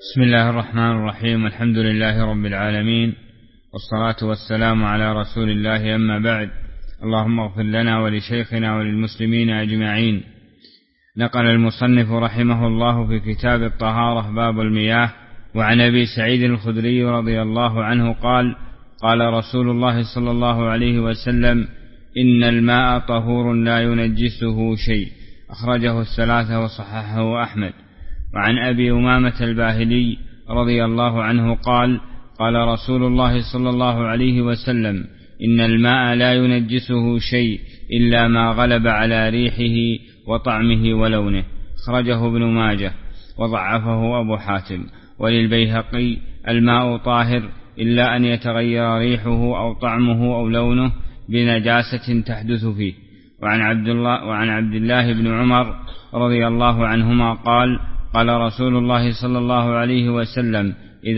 بسم الله الرحمن الرحيم. الحمد لله رب العالمين، والصلاة والسلام على رسول الله، أما بعد. اللهم اغفر لنا ولشيخنا وللمسلمين أجمعين. نقل المصنف رحمه الله في كتاب الطهارة باب المياه وعن أبي سعيد الخدري رضي الله عنه قال: قال رسول الله صلى الله عليه وسلم: إن الماء طهور لا ينجسه شيء. أخرجه الثلاثة وصححه أحمد. وعن أبي أمامة الباهلي رضي الله عنه قال: قال رسول الله صلى الله عليه وسلم: إن الماء لا ينجسه شيء إلا ما غلب على ريحه وطعمه ولونه. أخرجه ابن ماجه وضعفه أبو حاتم. وللبيهقي: الماء طاهر إلا أن يتغير ريحه أو طعمه أو لونه بنجاسة تحدث فيه. وعن عبد الله بن عمر رضي الله عنهما قال: قال رسول الله صلى الله عليه وسلم: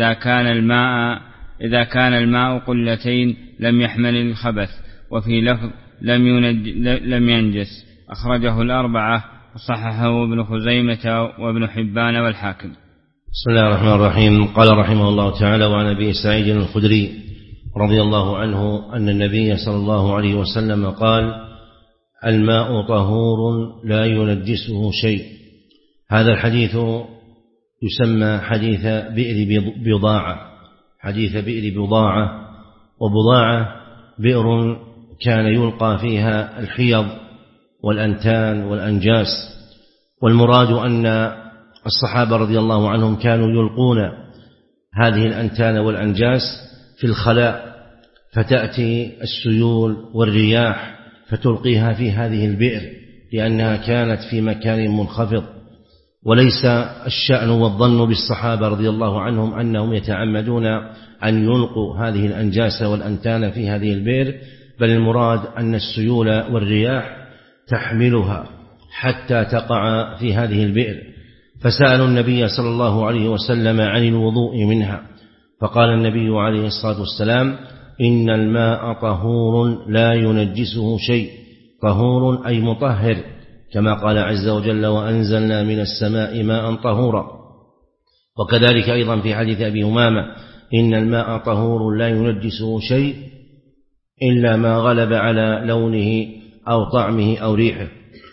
إذا كان الماء قلتين لم يحمل الخبث. وفي لفظ لم ينجس. أخرجه الأربعة وصححه ابن خزيمة وابن حبان والحاكم. بسم الله الرحمن الرحيم. قال رحمه الله تعالى: وعن أبي سعيد الخدري رضي الله عنه أن النبي صلى الله عليه وسلم قال: الماء طهور لا ينجسه شيء. هذا الحديث يسمى حديث بئر بضاعة. حديث بئر بضاعة. وبضاعة بئر كان يلقى فيها الحيض والأنتان والأنجاس. والمراد أن الصحابة رضي الله عنهم كانوا يلقون هذه الأنتان والأنجاس في الخلاء، فتأتي السيول والرياح فتلقيها في هذه البئر لأنها كانت في مكان منخفض. وليس الشأن والظن بالصحابة رضي الله عنهم أنهم يتعمدون أن يلقوا هذه الأنجاس والأنتان في هذه البئر، بل المراد أن السيول والرياح تحملها حتى تقع في هذه البئر. فسألوا النبي صلى الله عليه وسلم عن الوضوء منها، فقال النبي عليه الصلاة والسلام: إن الماء طهور لا ينجسه شيء. طهور أي مطهر، كما قال عز وجل: وأنزلنا من السماء ماء طهورا. وكذلك أيضا في حديث أبي أمامة: إن الماء طهور لا ينجسه شيء إلا ما غلب على لونه أو طعمه أو ريحه.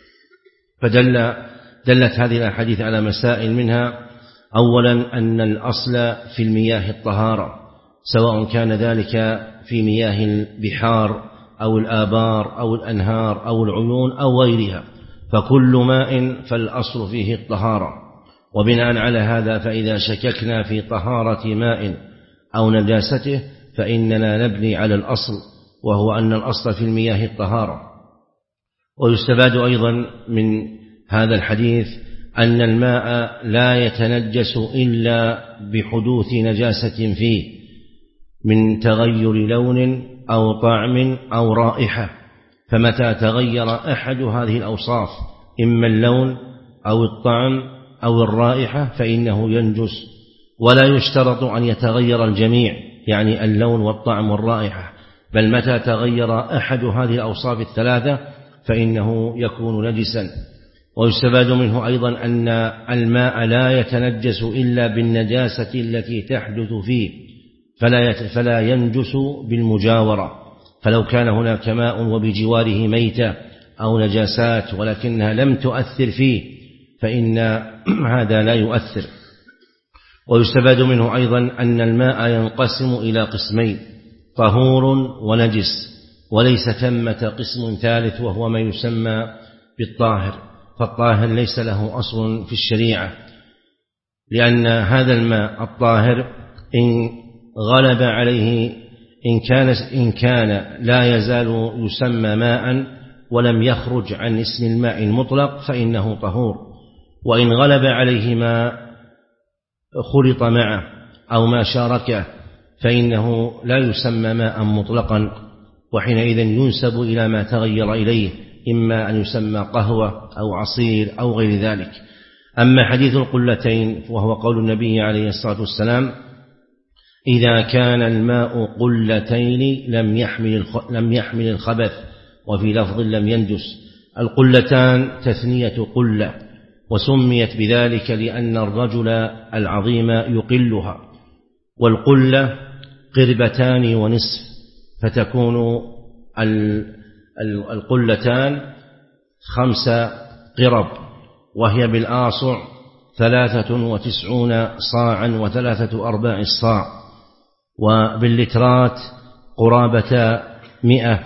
فدلت هذه الأحاديث على مسائل، منها أولا أن الأصل في المياه الطهارة، سواء كان ذلك في مياه البحار أو الآبار أو الأنهار أو العيون أو غيرها، فكل ماء فالأصل فيه الطهارة. وبناء على هذا فإذا شككنا في طهارة ماء أو نجاسته فإننا نبني على الأصل، وهو أن الأصل في المياه الطهارة. ويستفاد أيضا من هذا الحديث أن الماء لا يتنجس إلا بحدوث نجاسة فيه من تغير لون أو طعم أو رائحة. فمتى تغير أحد هذه الأوصاف، إما اللون أو الطعم أو الرائحة، فإنه ينجس. ولا يشترط أن يتغير الجميع، يعني اللون والطعم والرائحة، بل متى تغير أحد هذه الأوصاف الثلاثة فإنه يكون نجسا. ويستفاد منه أيضا أن الماء لا يتنجس إلا بالنجاسة التي تحدث فيه، فلا ينجس بالمجاورة. فلو كان هناك ماء وبجواره ميتة أو نجاسات ولكنها لم تؤثر فيه فإن هذا لا يؤثر. ويستفاد منه أيضا أن الماء ينقسم إلى قسمين: طهور ونجس، وليس ثمة قسم ثالث وهو ما يسمى بالطاهر. فالطاهر ليس له أصل في الشريعة، لأن هذا الماء الطاهر إن غلب عليه إن كان لا يزال يسمى ماء ولم يخرج عن اسم الماء المطلق فإنه طهور. وإن غلب عليه ما خلط معه أو ما شاركه فإنه لا يسمى ماء مطلقا، وحينئذ ينسب إلى ما تغير إليه، إما أن يسمى قهوة أو عصير أو غير ذلك. أما حديث القلتين وهو قول النبي عليه الصلاة والسلام: إذا كان الماء قلتين لم يحمل الخبث. وفي لفظ لم ينجس. القلتان تثنية قلة، وسميت بذلك لأن الرجل العظيم يقلها، والقلة قربتان ونصف، فتكون القلتان 5 قرب، وهي بالآصع 93 صاعا و3/4 الصاع، وباللترات قرابة 100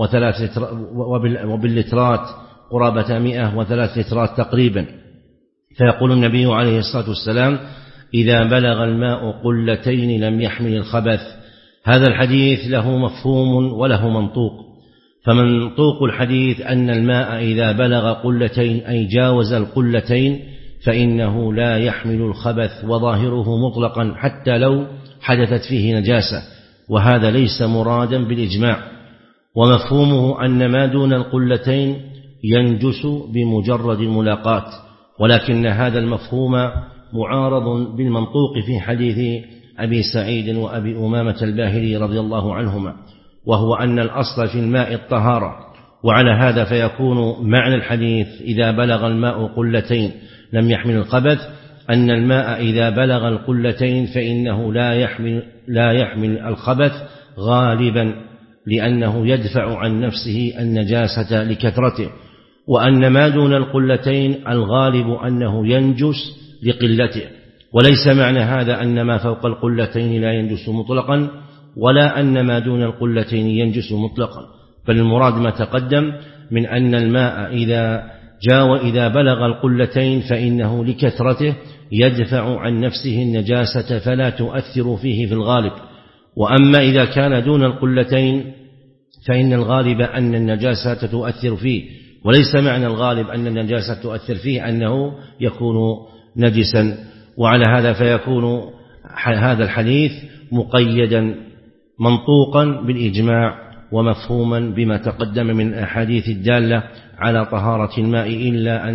وباللترات قرابة 103 لترات تقريبا. فيقول النبي عليه الصلاة والسلام: إذا بلغ الماء قلتين لم يحمل الخبث. هذا الحديث له مفهوم وله منطوق. فمنطوق الحديث أن الماء إذا بلغ قلتين أي جاوز القلتين فإنه لا يحمل الخبث، وظاهره مطلقا حتى لو حدثت فيه نجاسة، وهذا ليس مرادا بالإجماع. ومفهومه أن ما دون القلتين ينجس بمجرد الملاقاة، ولكن هذا المفهوم معارض بالمنطوق في حديث أبي سعيد وأبي أمامة الباهلي رضي الله عنهما، وهو أن الأصل في الماء الطهارة. وعلى هذا فيكون معنى الحديث إذا بلغ الماء قلتين لم يحمل الخبث أن الماء إذا بلغ القلتين فإنه لا يحمل الخبث غالبا، لأنه يدفع عن نفسه النجاسة لكثرته، وأن ما دون القلتين الغالب أنه ينجس لقلته. وليس معنى هذا أن ما فوق القلتين لا ينجس مطلقا، ولا أن ما دون القلتين ينجس مطلقا، بل المراد ما تقدم من أن الماء إذا بلغ القلتين فإنه لكثرته يدفع عن نفسه النجاسة فلا تؤثر فيه في الغالب. وأما إذا كان دون القلتين فإن الغالب أن النجاسة تؤثر فيه، وليس معنى الغالب أن النجاسة تؤثر فيه أنه يكون نجسا. وعلى هذا فيكون هذا الحديث مقيدا منطوقا بالإجماع، ومفهوما بما تقدم من الأحاديث الدالة على طهارة الماء إلا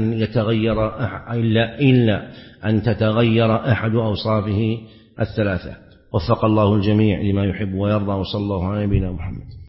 أن تتغير أحد أوصافه الثلاثة. وفق الله الجميع لما يحب ويرضى، وصلى الله على نبينا محمد.